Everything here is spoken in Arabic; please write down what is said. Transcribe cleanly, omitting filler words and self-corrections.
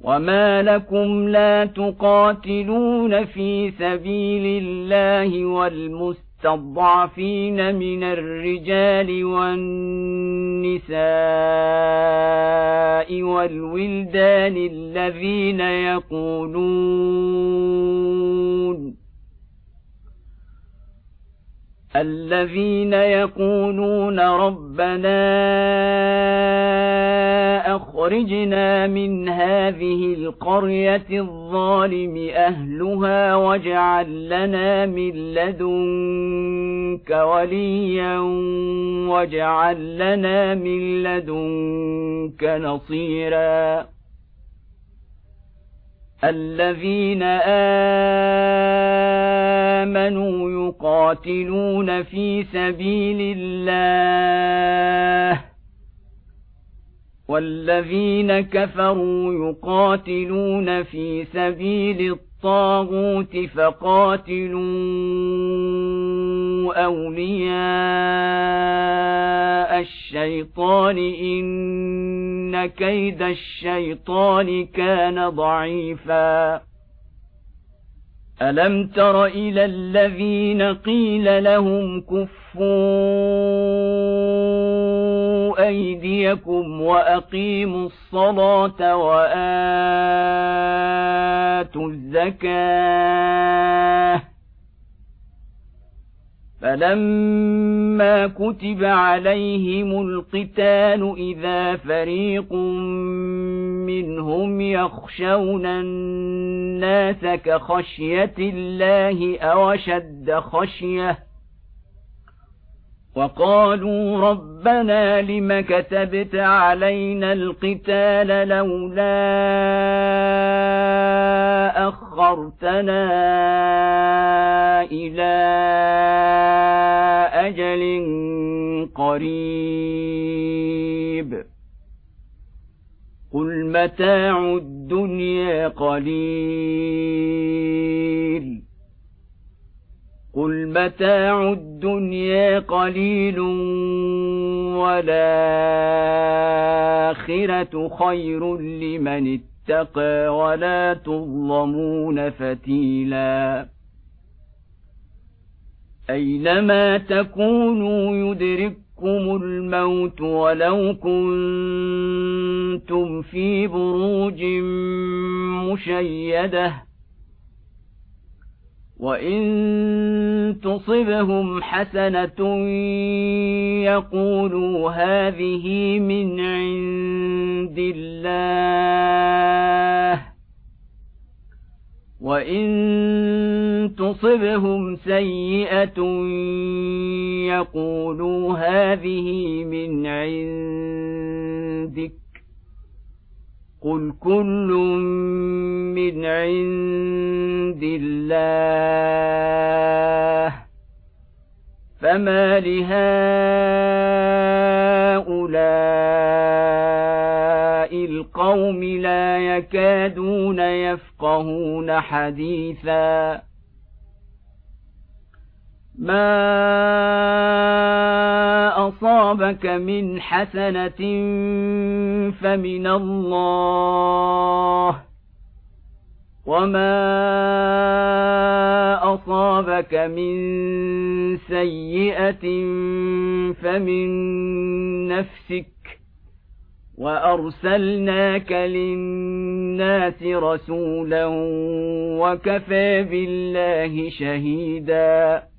وما لكم لا تقاتلون في سبيل الله والمستضعفين من الرجال والنساء والولدان الذين يقولون ربنا أخرجنا من هذه القرية الظالم أهلها واجعل لنا من لدنك وليا واجعل لنا من لدنك نصيرا الذين آمنوا يقاتلون في سبيل الله والذين كفروا يقاتلون في سبيل الطاغوت فقاتلوا أولياء الشيطان إن كيد الشيطان كان ضعيفا ألم تر إلى الذين قيل لهم كفوا أيديكم وأقيموا الصلاة وآتوا الزكاة فلما كتب عليهم القتال إذا فريق منهم يخشون الناس كخشية الله أو أشد خشية وقالوا ربنا لم كتبت علينا القتال لولا أخرتنا إلى أجل قريب قل متاع الدنيا قليل والآخرة خير لمن اتقى ولا تظلمون فتيلا أينما تكونوا يدرككم الموت ولو كنتم في بروج مشيدة وإن تصبهم حسنة يقولوا هذه من عند الله وإن تصبهم سيئة يقولوا هذه من عندك قل كل من عند الله فما لهؤلاء القوم لا يكادون يفقهون حديثا ما أصابك من حسنة فمن الله وما أصابك من سيئة فمن نفسك وأرسلناك للناس رسولا وكفى بالله شهيدا